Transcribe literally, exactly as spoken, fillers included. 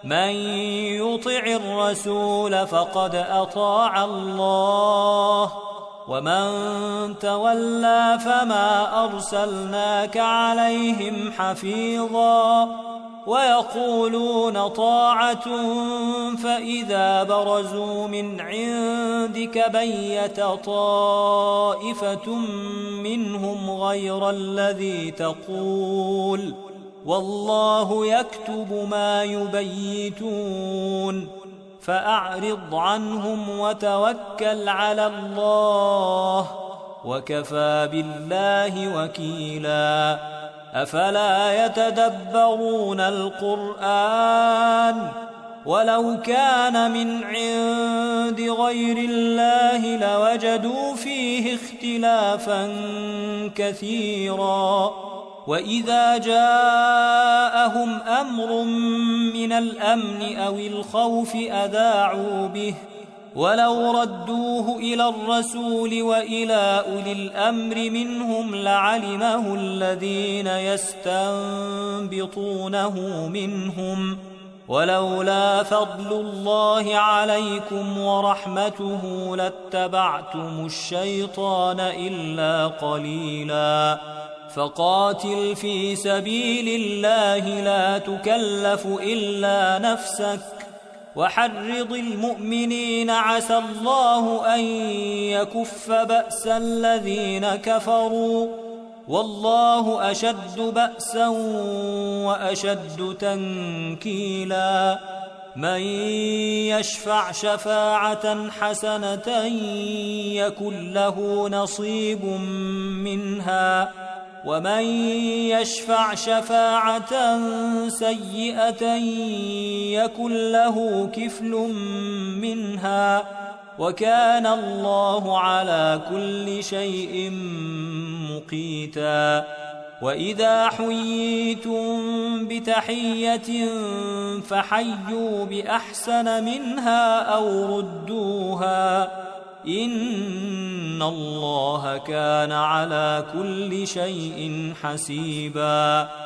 من يطع الرسول فقد أطاع الله ومن تولى فما أرسلناك عليهم حفيظا ويقولون طاعة فإذا برزوا من عندك بيت طائفة منهم غير الذي تقول والله يكتب ما يبيتون فأعرض عنهم وتوكل على الله وكفى بالله وكيلا أفلا يتدبرون القرآن ولو كان من عند غير الله لوجدوا فيه اختلافا كثيرا وإذا جاءهم أمر من الأمن أو الخوف أذاعوا به ولو ردوه إلى الرسول وإلى أولي الأمر منهم لعلمه الذين يستنبطونه منهم ولولا فضل الله عليكم ورحمته لاتبعتم الشيطان إلا قليلا فقاتل في سبيل الله لا تكلف إلا نفسك وحرض المؤمنين عسى الله أن يكف بأس الذين كفروا والله أشد بأسا وأشد تنكيلا من يشفع شفاعة حسنة يكن له نصيب منها ومن يشفع شفاعة سيئة يكن له كفل منها وكان الله على كل شيء مقيتا وإذا حييتم بتحية فحيوا بأحسن منها أو ردوها إن الله كان على كل شيء حسيبا